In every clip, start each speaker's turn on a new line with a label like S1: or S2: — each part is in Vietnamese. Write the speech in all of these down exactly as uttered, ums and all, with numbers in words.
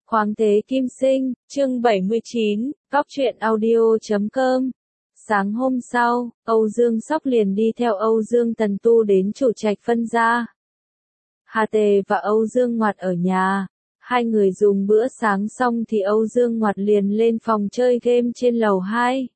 S1: Khoáng thế kim sinh, chương bảy mươi chín, góc truyện audio chấm com. Sáng hôm sau, Âu Dương Sóc liền đi theo Âu Dương Tần Tu đến chủ trạch phân gia. Hà Tề và Âu Dương Ngoạt ở nhà. Hai người dùng bữa sáng xong thì Âu Dương Ngoạt liền lên phòng chơi game trên lầu hai.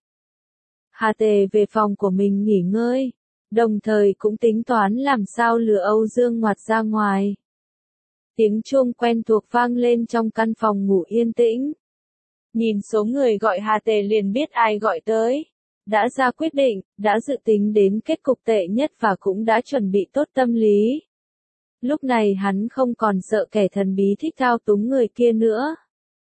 S1: Hà Tề về phòng của mình nghỉ ngơi, đồng thời cũng tính toán làm sao lừa Âu Dương Ngoạt ra ngoài. Tiếng chuông quen thuộc vang lên trong căn phòng ngủ yên tĩnh. Nhìn số người gọi Hà Tề liền biết ai gọi tới. Đã ra quyết định, đã dự tính đến kết cục tệ nhất và cũng đã chuẩn bị tốt tâm lý. Lúc này hắn không còn sợ kẻ thần bí thích thao túng người kia nữa.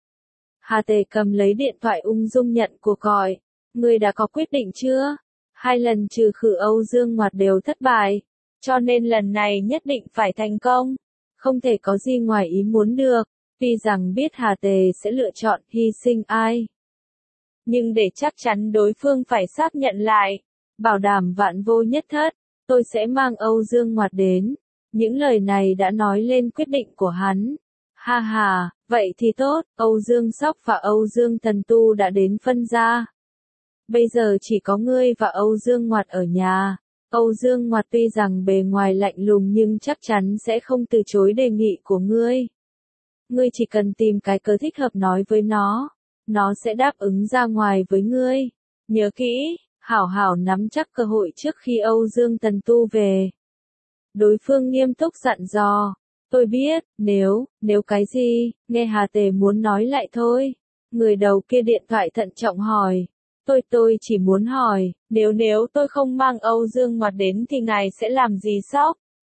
S1: Hà Tề cầm lấy điện thoại ung dung nhận cuộc gọi. Ngươi đã có quyết định chưa? Hai lần trừ khử Âu Dương Ngoạt đều thất bại, cho nên lần này nhất định phải thành công. Không thể có gì ngoài ý muốn được, tuy rằng biết Hà Tề sẽ lựa chọn hy sinh ai. Nhưng để chắc chắn đối phương phải xác nhận lại, bảo đảm vạn vô nhất thất, tôi sẽ mang Âu Dương Ngoạt đến. Những lời này đã nói lên quyết định của hắn. Ha ha, vậy thì tốt, Âu Dương Sóc và Âu Dương Tần Tu đã đến phân gia. Bây giờ chỉ có ngươi và Âu Dương Ngoạt ở nhà. Âu Dương Ngoạt tuy rằng bề ngoài lạnh lùng nhưng chắc chắn sẽ không từ chối đề nghị của ngươi. Ngươi chỉ cần tìm cái cớ thích hợp nói với nó, nó sẽ đáp ứng ra ngoài với ngươi. Nhớ kỹ, hảo hảo nắm chắc cơ hội trước khi Âu Dương Tần Tu về. Đối phương nghiêm túc dặn dò. Tôi biết, nếu, nếu cái gì, nghe Hà Tề muốn nói lại thôi. Người đầu kia điện thoại thận trọng hỏi. Tôi tôi chỉ muốn hỏi, nếu nếu tôi không mang Âu Dương Ngoạt đến thì ngài sẽ làm gì Sóc?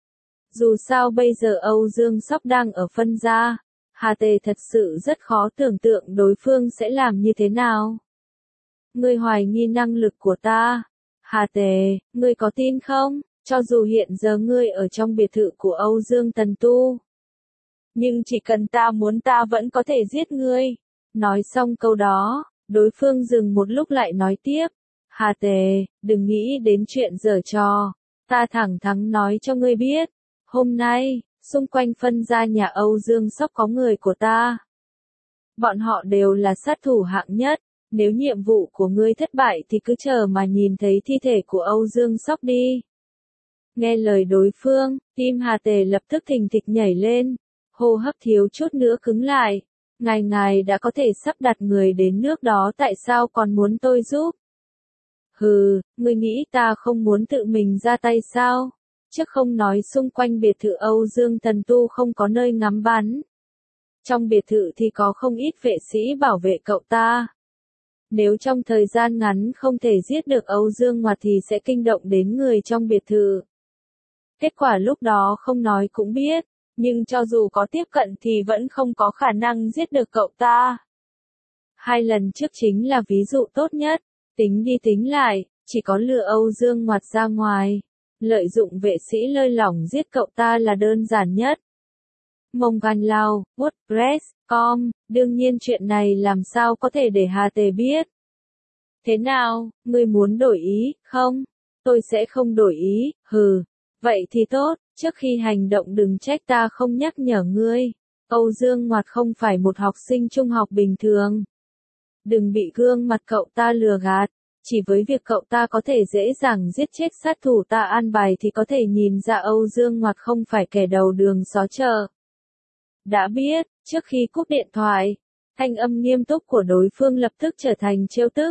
S1: Dù sao bây giờ Âu Dương Sóc đang ở phân gia, Hà Tề thật sự rất khó tưởng tượng đối phương sẽ làm như thế nào. Ngươi hoài nghi năng lực của ta. Hà Tề, ngươi có tin không? Cho dù hiện giờ ngươi ở trong biệt thự của Âu Dương Tần Tu, nhưng chỉ cần ta muốn ta vẫn có thể giết ngươi. Nói xong câu đó, đối phương dừng một lúc lại nói tiếp. Hà Tề, đừng nghĩ đến chuyện giở trò. Ta thẳng thắn nói cho ngươi biết. Hôm nay, xung quanh phân gia nhà Âu Dương Sóc có người của ta. Bọn họ đều là sát thủ hạng nhất. Nếu nhiệm vụ của ngươi thất bại thì cứ chờ mà nhìn thấy thi thể của Âu Dương Sóc đi. Nghe lời đối phương, tim Hà Tề lập tức thình thịch nhảy lên. Hô hấp thiếu chút nữa cứng lại. Ngài ngài đã có thể sắp đặt người đến nước đó, tại sao còn muốn tôi giúp? Hừ, ngươi nghĩ ta không muốn tự mình ra tay sao? Chứ không nói xung quanh biệt thự Âu Dương Tần Tu không có nơi ngắm bắn. Trong biệt thự thì có không ít vệ sĩ bảo vệ cậu ta. Nếu trong thời gian ngắn không thể giết được Âu Dương Ngoạt thì sẽ kinh động đến người trong biệt thự. Kết quả lúc đó không nói cũng biết. Nhưng cho dù có tiếp cận thì vẫn không có khả năng giết được cậu ta. Hai lần trước chính là ví dụ tốt nhất. Tính đi tính lại, chỉ có lừa Âu Dương Ngoạt ra ngoài. Lợi dụng vệ sĩ lơi lỏng giết cậu ta là đơn giản nhất. Mông Gan Lao, WordPress chấm com, đương nhiên chuyện này làm sao có thể để Hà Tề biết. Thế nào, ngươi muốn đổi ý, không? Tôi sẽ không đổi ý, hừ. Vậy thì tốt. Trước khi hành động đừng trách ta không nhắc nhở ngươi. Âu Dương Ngoạt không phải một học sinh trung học bình thường. Đừng bị gương mặt cậu ta lừa gạt. Chỉ với việc cậu ta có thể dễ dàng giết chết sát thủ ta an bài thì có thể nhìn ra Âu Dương Ngoạt không phải kẻ đầu đường xó chợ. Đã biết, trước khi cúp điện thoại, thanh âm nghiêm túc của đối phương lập tức trở thành trêu tức.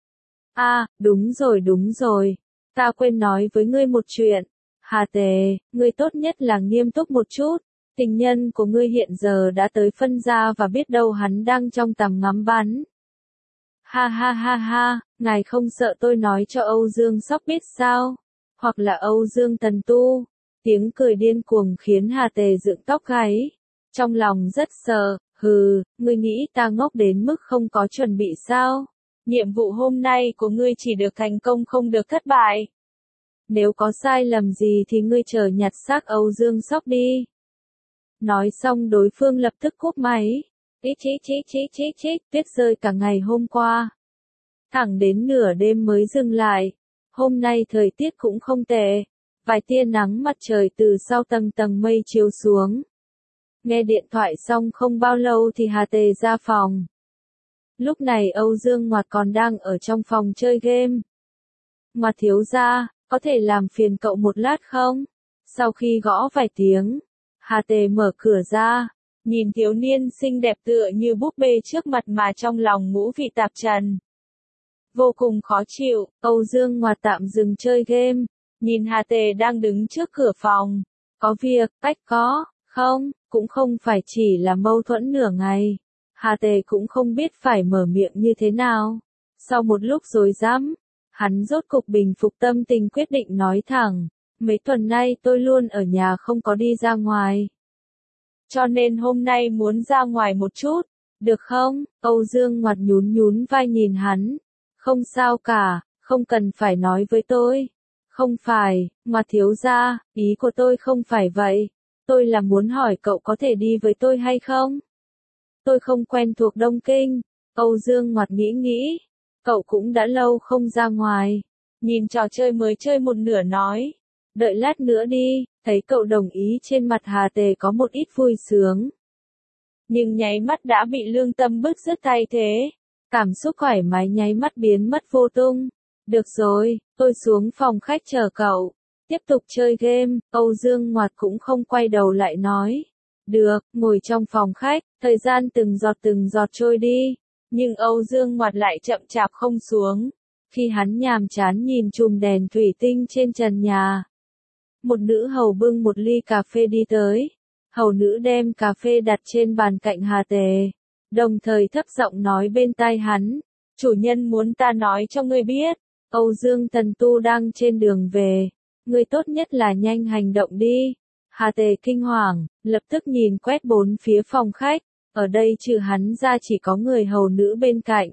S1: À, đúng rồi đúng rồi. Ta quên nói với ngươi một chuyện. Hà Tề, ngươi tốt nhất là nghiêm túc một chút. Tình nhân của ngươi hiện giờ đã tới phân gia và biết đâu hắn đang trong tầm ngắm bắn. Ha ha ha ha, ngài không sợ tôi nói cho Âu Dương Sóc biết sao? Hoặc là Âu Dương Tần Tu? Tiếng cười điên cuồng khiến Hà Tề dựng tóc gáy. Trong lòng rất sợ, hừ, ngươi nghĩ ta ngốc đến mức không có chuẩn bị sao? Nhiệm vụ hôm nay của ngươi chỉ được thành công không được thất bại. Nếu có sai lầm gì thì ngươi chờ nhặt xác Âu Dương Sóc đi. Nói xong đối phương lập tức cúp máy. Chích chích chích chích chích chích, tuyết rơi cả ngày hôm qua. Thẳng đến nửa đêm mới dừng lại. Hôm nay thời tiết cũng không tệ. Vài tia nắng mặt trời từ sau tầng tầng mây chiếu xuống. Nghe điện thoại xong không bao lâu thì Hà Tề ra phòng. Lúc này Âu Dương Ngoạt còn đang ở trong phòng chơi game. Ngoạt thiếu gia, có thể làm phiền cậu một lát không? Sau khi gõ vài tiếng, Hà Tề mở cửa ra, nhìn thiếu niên xinh đẹp tựa như búp bê trước mặt mà trong lòng ngũ vị tạp trần. Vô cùng khó chịu, Âu Dương Ngoạt tạm dừng chơi game, nhìn Hà Tề đang đứng trước cửa phòng. Có việc, cách có, không, cũng không phải chỉ là mâu thuẫn nửa ngày. Hà Tề cũng không biết phải mở miệng như thế nào. Sau một lúc rối rắm, hắn rốt cục bình phục tâm tình quyết định nói thẳng. Mấy tuần nay tôi luôn ở nhà không có đi ra ngoài. Cho nên hôm nay muốn ra ngoài một chút, được không? Âu Dương Ngoạt nhún nhún vai nhìn hắn. Không sao cả, không cần phải nói với tôi. Không phải, mà thiếu gia, ý của tôi không phải vậy. Tôi là muốn hỏi cậu có thể đi với tôi hay không? Tôi không quen thuộc Đông Kinh. Âu Dương Ngoạt nghĩ nghĩ. Cậu cũng đã lâu không ra ngoài. Nhìn trò chơi mới chơi một nửa nói. Đợi lát nữa đi, thấy cậu đồng ý trên mặt Hà Tề có một ít vui sướng. Nhưng nháy mắt đã bị lương tâm bứt rứt thay thế. Cảm xúc thoải mái nháy mắt biến mất vô tung. Được rồi, tôi xuống phòng khách chờ cậu. Tiếp tục chơi game, Âu Dương Ngoạt cũng không quay đầu lại nói. Được, ngồi trong phòng khách, thời gian từng giọt từng giọt trôi đi. Nhưng Âu Dương Ngoạt lại chậm chạp không xuống. Khi hắn nhàm chán nhìn chùm đèn thủy tinh trên trần nhà. Một nữ hầu bưng một ly cà phê đi tới. Hầu nữ đem cà phê đặt trên bàn cạnh Hà Tề. Đồng thời thấp giọng nói bên tai hắn. Chủ nhân muốn ta nói cho ngươi biết. Âu Dương Tần Tu đang trên đường về. Ngươi tốt nhất là nhanh hành động đi. Hà Tề kinh hoàng, lập tức nhìn quét bốn phía phòng khách. Ở đây trừ hắn ra chỉ có người hầu nữ bên cạnh.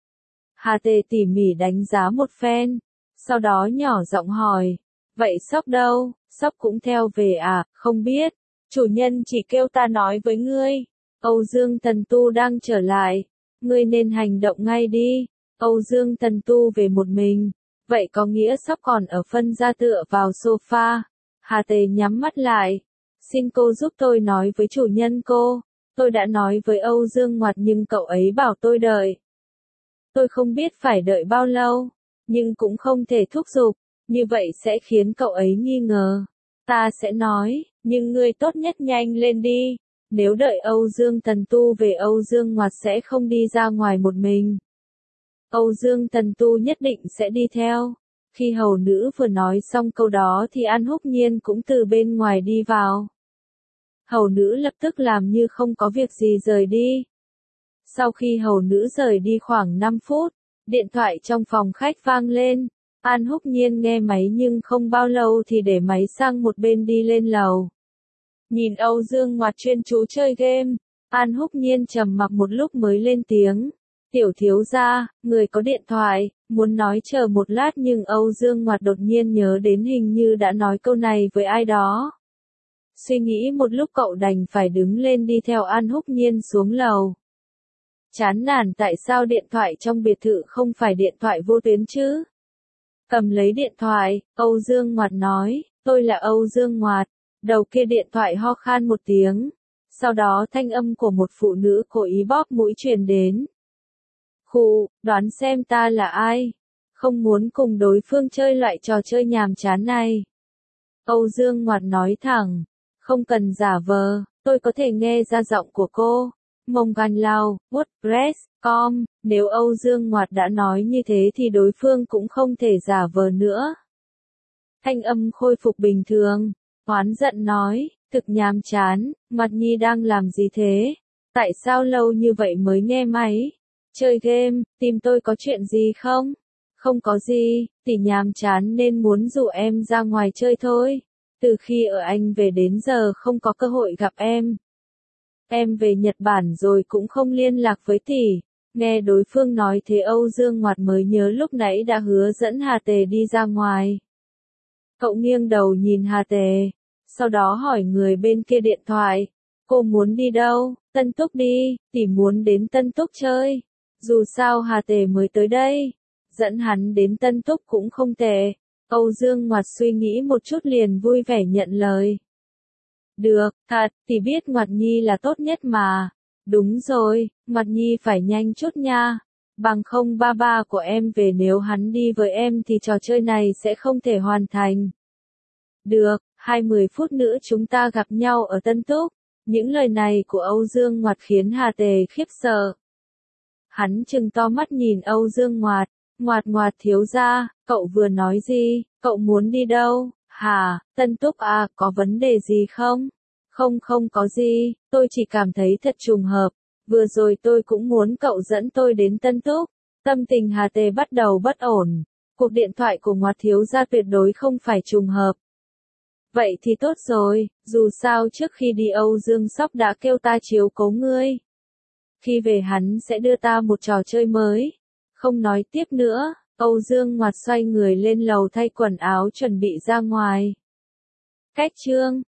S1: Hà Tề tỉ mỉ đánh giá một phen. Sau đó nhỏ giọng hỏi. Vậy Sóc đâu? Sóc cũng theo về à? Không biết. Chủ nhân chỉ kêu ta nói với ngươi. Âu Dương Tần Tu đang trở lại. Ngươi nên hành động ngay đi. Âu Dương Tần Tu về một mình. Vậy có nghĩa Sóc còn ở phân gia tựa vào sofa. Hà Tề nhắm mắt lại. Xin cô giúp tôi nói với chủ nhân cô. Tôi đã nói với Âu Dương Ngoạt nhưng cậu ấy bảo tôi đợi. Tôi không biết phải đợi bao lâu. Nhưng cũng không thể thúc giục. Như vậy sẽ khiến cậu ấy nghi ngờ. Ta sẽ nói, nhưng ngươi tốt nhất nhanh lên đi. Nếu đợi Âu Dương Tần Tu về Âu Dương Ngoạt sẽ không đi ra ngoài một mình. Âu Dương Tần Tu nhất định sẽ đi theo. Khi hầu nữ vừa nói xong câu đó thì An Húc Nhiên cũng từ bên ngoài đi vào. Hầu nữ lập tức làm như không có việc gì rời đi. Sau khi hầu nữ rời đi khoảng năm phút, điện thoại trong phòng khách vang lên. An Húc Nhiên nghe máy nhưng không bao lâu thì để máy sang một bên đi lên lầu. Nhìn Âu Dương Ngoạt chuyên chú chơi game, An Húc Nhiên trầm mặc một lúc mới lên tiếng. Tiểu thiếu gia, người có điện thoại, muốn nói chờ một lát nhưng Âu Dương Ngoạt đột nhiên nhớ đến hình như đã nói câu này với ai đó. Suy nghĩ một lúc cậu đành phải đứng lên đi theo An Húc Nhiên xuống lầu. Chán nản tại sao điện thoại trong biệt thự không phải điện thoại vô tuyến chứ? Cầm lấy điện thoại, Âu Dương Ngoạt nói, tôi là Âu Dương Ngoạt. Đầu kia điện thoại ho khan một tiếng. Sau đó thanh âm của một phụ nữ cố ý bóp mũi truyền đến. Khụ, đoán xem ta là ai? Không muốn cùng đối phương chơi loại trò chơi nhàm chán này. Âu Dương Ngoạt nói thẳng, không cần giả vờ, tôi có thể nghe ra giọng của cô. Mông Gan Lao, WordPress chấm com, nếu Âu Dương Ngoạt đã nói như thế thì đối phương cũng không thể giả vờ nữa. Thanh âm khôi phục bình thường, oán giận nói, thực nhàm chán, Mặt Nhi đang làm gì thế? Tại sao lâu như vậy mới nghe máy? Chơi game, tìm tôi có chuyện gì không? Không có gì, tỷ nhàm chán nên muốn rủ em ra ngoài chơi thôi. Từ khi ở Anh về đến giờ không có cơ hội gặp em. Em về Nhật Bản rồi cũng không liên lạc với tỷ. Nghe đối phương nói thế Âu Dương Ngoạt mới nhớ lúc nãy đã hứa dẫn Hà Tề đi ra ngoài. Cậu nghiêng đầu nhìn Hà Tề, sau đó hỏi người bên kia điện thoại. Cô muốn đi đâu? Tân Túc đi, tỷ muốn đến Tân Túc chơi. Dù sao Hà Tề mới tới đây. Dẫn hắn đến Tân Túc cũng không tệ. Âu Dương Ngoạt suy nghĩ một chút liền vui vẻ nhận lời. Được, thật, thì biết Ngoạt Nhi là tốt nhất mà. Đúng rồi, Ngoạt Nhi phải nhanh chút nha. Bằng không ba ba của em về nếu hắn đi với em thì trò chơi này sẽ không thể hoàn thành. Được, hai mươi phút nữa chúng ta gặp nhau ở Tân Túc. Những lời này của Âu Dương Ngoạt khiến Hà Tề khiếp sợ. Hắn trừng to mắt nhìn Âu Dương Ngoạt. Ngoạt Ngoạt thiếu gia, cậu vừa nói gì, cậu muốn đi đâu? Hả, Tân Túc à, có vấn đề gì không? Không không có gì, tôi chỉ cảm thấy thật trùng hợp. Vừa rồi tôi cũng muốn cậu dẫn tôi đến Tân Túc. Tâm tình Hà Tề bắt đầu bất ổn. Cuộc điện thoại của Ngoạt thiếu gia tuyệt đối không phải trùng hợp. Vậy thì tốt rồi, dù sao trước khi đi Âu Dương Sóc đã kêu ta chiếu cố ngươi. Khi về hắn sẽ đưa ta một trò chơi mới. Không nói tiếp nữa, Âu Dương Ngoạt xoay người lên lầu thay quần áo chuẩn bị ra ngoài. Cách chương